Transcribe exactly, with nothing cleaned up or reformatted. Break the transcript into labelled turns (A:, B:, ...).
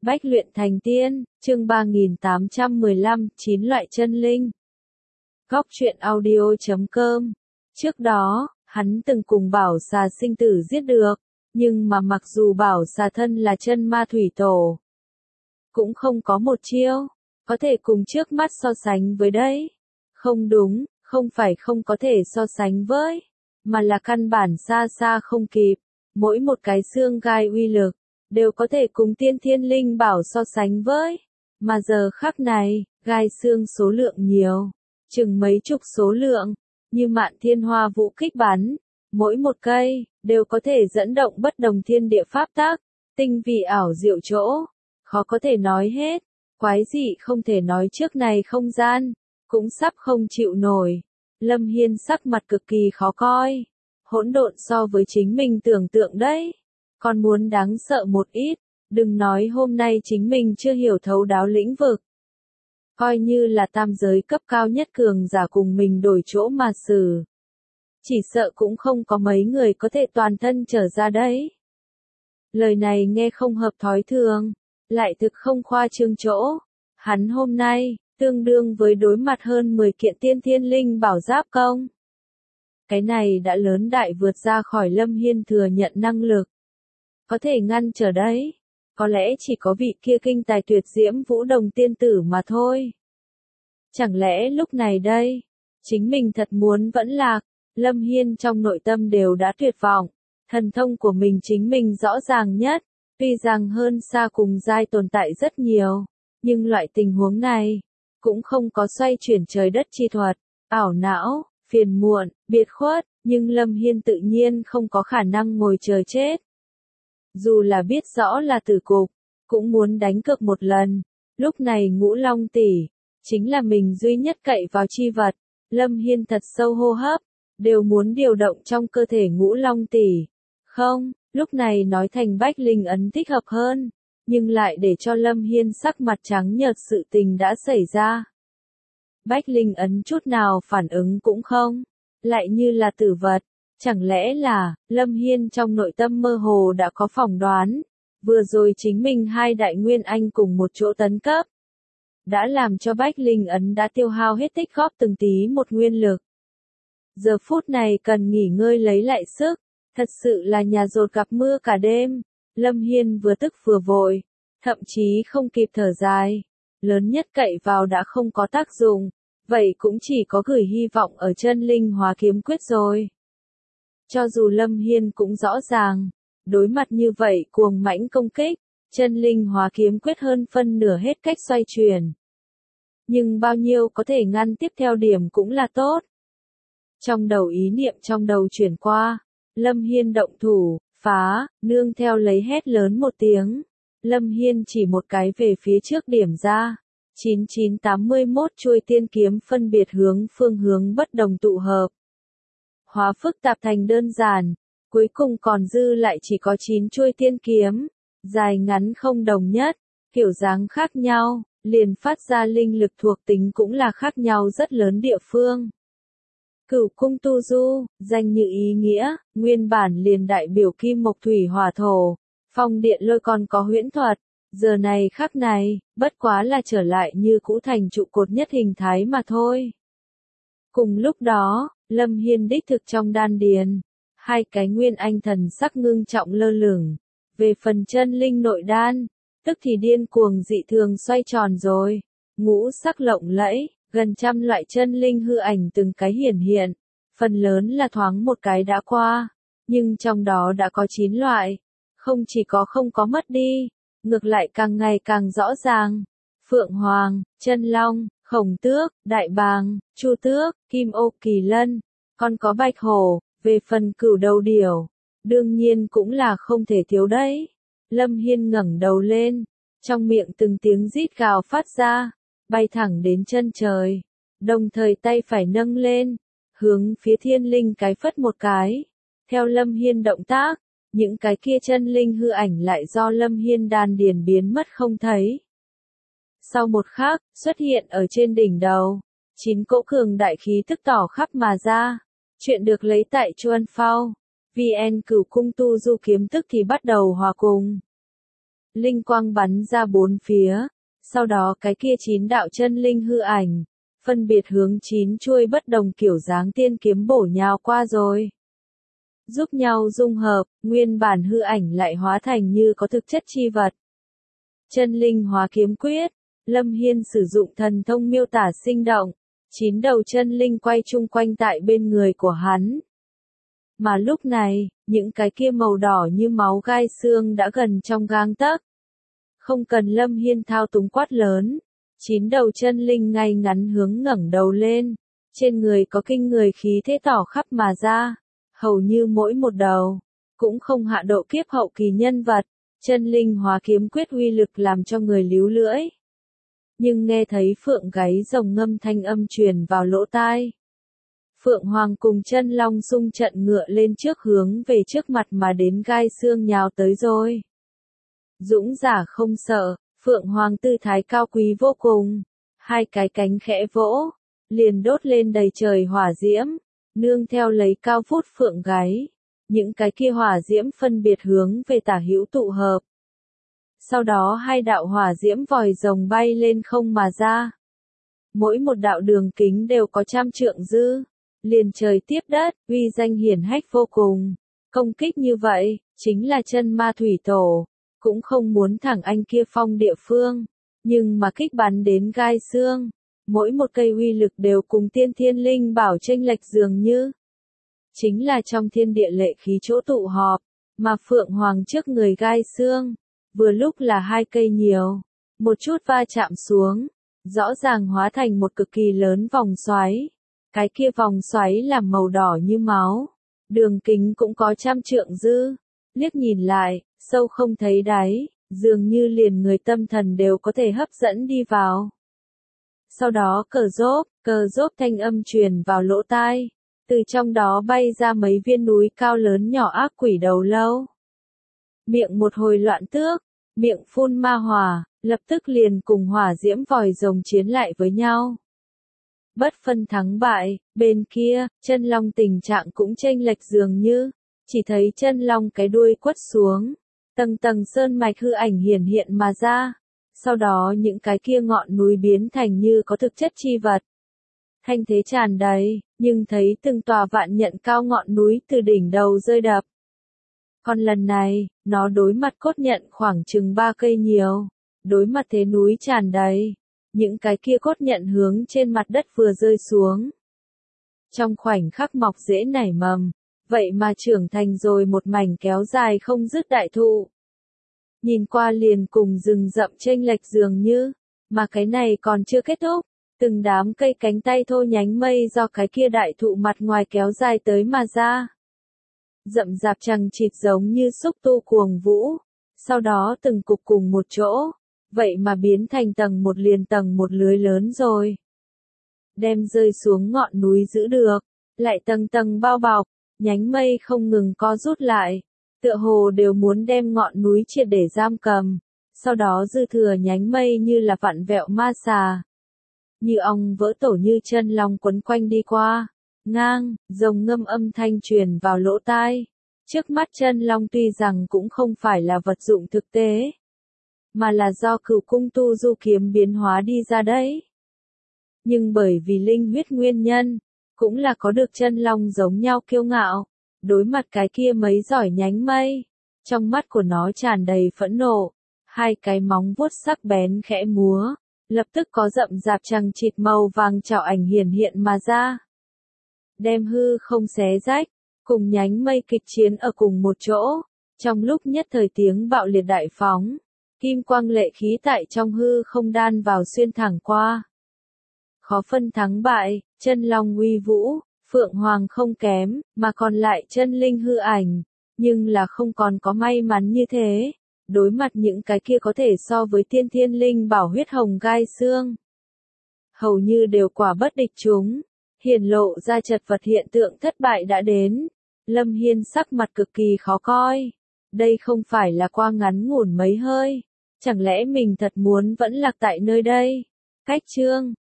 A: Bách luyện thành tiên, chương ba nghìn tám trăm mười lăm, chín loại chân linh. Góc truyện audio chấm com. Trước đó, hắn từng cùng Bảo Xà sinh tử giết được, nhưng mà mặc dù Bảo Xà thân là chân ma thủy tổ, cũng không có một chiêu có thể cùng trước mắt so sánh với đấy. Không đúng, không phải không có thể so sánh với, mà là căn bản xa xa không kịp. Mỗi một cái xương gai uy lực đều có thể cùng tiên thiên linh bảo so sánh với, mà giờ khắc này, gai xương số lượng nhiều, chừng mấy chục số lượng, như mạn thiên hoa vũ kích bắn, mỗi một cây đều có thể dẫn động bất đồng thiên địa pháp tắc, tinh vị ảo diệu chỗ, khó có thể nói hết, quái dị không thể nói trước này không gian, cũng sắp không chịu nổi. Lâm Hiên sắc mặt cực kỳ khó coi, hỗn độn so với chính mình tưởng tượng đấy, còn muốn đáng sợ một ít, đừng nói hôm nay chính mình chưa hiểu thấu đáo lĩnh vực. Coi như là tam giới cấp cao nhất cường giả cùng mình đổi chỗ mà xử. Chỉ sợ cũng không có mấy người có thể toàn thân trở ra đấy. Lời này nghe không hợp thói thường, lại thực không khoa trương chỗ. Hắn hôm nay, tương đương với đối mặt hơn mười kiện tiên thiên linh bảo giáp công. Cái này đã lớn đại vượt ra khỏi Lâm Hiên thừa nhận năng lực. Có thể ngăn trở đấy, có lẽ chỉ có vị kia kinh tài tuyệt diễm Vũ Đồng tiên tử mà thôi. Chẳng lẽ lúc này đây, chính mình thật muốn vẫn lạc, Lâm Hiên trong nội tâm đều đã tuyệt vọng, thần thông của mình chính mình rõ ràng nhất, tuy rằng hơn xa cùng giai tồn tại rất nhiều, nhưng loại tình huống này, cũng không có xoay chuyển trời đất chi thuật, ảo não, phiền muộn, biệt khuất, nhưng Lâm Hiên tự nhiên không có khả năng ngồi chờ chết. Dù là biết rõ là tử cục, cũng muốn đánh cược một lần. Lúc này Ngũ Long tỷ, chính là mình duy nhất cậy vào chi vật. Lâm Hiên thật sâu hô hấp, đều muốn điều động trong cơ thể Ngũ Long tỷ. Không, lúc này nói thành Bách Linh ấn thích hợp hơn, nhưng lại để cho Lâm Hiên sắc mặt trắng nhợt sự tình đã xảy ra. Bách Linh ấn chút nào phản ứng cũng không, lại như là tử vật. Chẳng lẽ là, Lâm Hiên trong nội tâm mơ hồ đã có phỏng đoán, vừa rồi chính mình hai đại nguyên anh cùng một chỗ tấn cấp, đã làm cho Bách Linh ấn đã tiêu hao hết tích góp từng tí một nguyên lực. Giờ phút này cần nghỉ ngơi lấy lại sức, thật sự là nhà dột gặp mưa cả đêm. Lâm Hiên vừa tức vừa vội, thậm chí không kịp thở dài, lớn nhất cậy vào đã không có tác dụng, vậy cũng chỉ có gửi hy vọng ở chân linh hóa kiếm quyết rồi. Cho dù Lâm Hiên cũng rõ ràng, đối mặt như vậy cuồng mãnh công kích, chân linh hóa kiếm quyết hơn phân nửa hết cách xoay chuyển. Nhưng bao nhiêu có thể ngăn tiếp theo điểm cũng là tốt. Trong đầu ý niệm trong đầu chuyển qua, Lâm Hiên động thủ, phá, nương theo lấy hét lớn một tiếng. Lâm Hiên chỉ một cái về phía trước điểm ra, chín chín tám mốt chuôi tiên kiếm phân biệt hướng phương hướng bất đồng tụ hợp. Hóa phức tạp thành đơn giản, cuối cùng còn dư lại chỉ có chín chuôi tiên kiếm, dài ngắn không đồng nhất, kiểu dáng khác nhau, liền phát ra linh lực thuộc tính cũng là khác nhau rất lớn địa phương. Cửu cung tu du, danh như ý nghĩa, nguyên bản liền đại biểu kim mộc thủy hỏa thổ, phong điện lôi còn có huyễn thuật, giờ này khắc này, bất quá là trở lại như cũ thành trụ cột nhất hình thái mà thôi. Cùng lúc đó, Lâm Hiên đích thực trong đan điền, hai cái nguyên anh thần sắc ngưng trọng lơ lửng, về phần chân linh nội đan, tức thì điên cuồng dị thường xoay tròn rồi, ngũ sắc lộng lẫy, gần trăm loại chân linh hư ảnh từng cái hiển hiện, phần lớn là thoáng một cái đã qua, nhưng trong đó đã có chín loại, không chỉ có không có mất đi, ngược lại càng ngày càng rõ ràng. Phượng Hoàng, Chân Long, Khổng Tước, Đại Bàng, Chu Tước, Kim Ô Kỳ Lân, còn có Bạch Hổ, về phần Cửu Đầu Điểu, đương nhiên cũng là không thể thiếu đấy. Lâm Hiên ngẩng đầu lên, trong miệng từng tiếng rít gào phát ra, bay thẳng đến chân trời, đồng thời tay phải nâng lên, hướng phía thiên linh cái phất một cái. Theo Lâm Hiên động tác, những cái kia chân linh hư ảnh lại do Lâm Hiên đan điền biến mất không thấy. Sau một khắc, xuất hiện ở trên đỉnh đầu, chín cỗ cường đại khí tức tỏ khắp mà ra. Chuyện được lấy tại Chuan Phao, vê en Cửu cung tu du kiếm tức thì bắt đầu hòa cùng. linh quang bắn ra bốn phía, sau đó cái kia chín đạo chân linh hư ảnh, phân biệt hướng chín chuôi bất đồng kiểu dáng tiên kiếm bổ nhào qua rồi. Giúp nhau dung hợp, nguyên bản hư ảnh lại hóa thành như có thực chất chi vật. Chân linh hóa kiếm quyết, Lâm Hiên sử dụng thần thông miêu tả sinh động, chín đầu chân linh quay chung quanh tại bên người của hắn. Mà lúc này, những cái kia màu đỏ như máu gai xương đã gần trong gang tấc. Không cần Lâm Hiên thao túng quát lớn, chín đầu chân linh ngay ngắn hướng ngẩng đầu lên, trên người có kinh người khí thế tỏ khắp mà ra, hầu như mỗi một đầu, cũng không hạ độ kiếp hậu kỳ nhân vật, chân linh hóa kiếm quyết uy lực làm cho người líu lưỡi. Nhưng nghe thấy phượng gáy rồng ngâm thanh âm truyền vào lỗ tai. Phượng Hoàng cùng chân long xung trận ngựa lên trước hướng về trước mặt mà đến gai xương nhào tới rồi. Dũng giả không sợ, Phượng Hoàng tư thái cao quý vô cùng, hai cái cánh khẽ vỗ, liền đốt lên đầy trời hỏa diễm, nương theo lấy cao vút phượng gáy, những cái kia hỏa diễm phân biệt hướng về tả hữu tụ hợp. Sau đó hai đạo hỏa diễm vòi rồng bay lên không mà ra. Mỗi một đạo đường kính đều có trăm trượng dư, liền trời tiếp đất, uy danh hiển hách vô cùng. Công kích như vậy, chính là chân ma thủy tổ, cũng không muốn thẳng anh kia phong địa phương, nhưng mà kích bắn đến gai xương, mỗi một cây uy lực đều cùng tiên thiên linh bảo chênh lệch dường như. Chính là trong thiên địa lệ khí chỗ tụ họp, mà Phượng Hoàng trước người gai xương, vừa lúc là hai cây nhiều, một chút va chạm xuống, rõ ràng hóa thành một cực kỳ lớn vòng xoáy. Cái kia vòng xoáy làm màu đỏ như máu, đường kính cũng có trăm trượng dư, liếc nhìn lại, sâu không thấy đáy, dường như liền người tâm thần đều có thể hấp dẫn đi vào. Sau đó cờ rốp, cờ rốp thanh âm truyền vào lỗ tai, từ trong đó bay ra mấy viên núi cao lớn nhỏ ác quỷ đầu lâu. Miệng một hồi loạn tước, miệng phun ma hỏa, lập tức liền cùng hỏa diễm vòi rồng chiến lại với nhau. Bất phân thắng bại, bên kia, chân long tình trạng cũng chênh lệch dường như, chỉ thấy chân long cái đuôi quất xuống, tầng tầng sơn mạch hư ảnh hiển hiện mà ra, sau đó những cái kia ngọn núi biến thành như có thực chất chi vật. Thanh thế tràn đầy, nhưng thấy từng tòa vạn nhận cao ngọn núi từ đỉnh đầu rơi đập. Còn lần này, nó đối mặt cốt nhận khoảng chừng ba cây nhiều, đối mặt thế núi tràn đầy. Những cái kia cốt nhận hướng trên mặt đất vừa rơi xuống. Trong khoảnh khắc mọc rễ nảy mầm, vậy mà trưởng thành rồi một mảnh kéo dài không dứt đại thụ. Nhìn qua liền cùng rừng rậm chênh lệch dường như, mà cái này còn chưa kết thúc, từng đám cây cánh tay thô nhánh mây do cái kia đại thụ mặt ngoài kéo dài tới mà ra. Rậm rạp chằng chịt giống như xúc tu cuồng vũ, sau đó từng cục cùng một chỗ. Vậy mà biến thành tầng một liền tầng một lưới lớn rồi. Đem rơi xuống ngọn núi giữ được, lại tầng tầng bao bọc, nhánh mây không ngừng co rút lại, tựa hồ đều muốn đem ngọn núi triệt để giam cầm, sau đó dư thừa nhánh mây như là vặn vẹo ma xà. Như ong vỡ tổ như chân long quấn quanh đi qua, ngang, rồng ngâm âm thanh truyền vào lỗ tai. Trước mắt chân long tuy rằng cũng không phải là vật dụng thực tế, mà là do cửu cung tu du kiếm biến hóa đi ra đấy. Nhưng bởi vì linh huyết nguyên nhân, cũng là có được chân long giống nhau kiêu ngạo, đối mặt cái kia mấy giỏi nhánh mây, trong mắt của nó tràn đầy phẫn nộ, hai cái móng vuốt sắc bén khẽ múa, lập tức có rậm rạp chằng chịt màu vàng trảo ảnh hiển hiện mà ra. Đem hư không xé rách, cùng nhánh mây kịch chiến ở cùng một chỗ, trong lúc nhất thời tiếng bạo liệt đại phóng. Kim quang lệ khí tại trong hư không đan vào xuyên thẳng qua. Khó phân thắng bại, chân long uy vũ, Phượng Hoàng không kém, mà còn lại chân linh hư ảnh, nhưng là không còn có may mắn như thế, đối mặt những cái kia có thể so với tiên thiên linh bảo huyết hồng gai xương. Hầu như đều quả bất địch chúng, hiển lộ ra chật vật hiện tượng thất bại đã đến. Lâm Hiên sắc mặt cực kỳ khó coi, đây không phải là qua ngắn ngủn mấy hơi. Chẳng lẽ mình thật muốn vẫn lạc tại nơi đây? Cách chương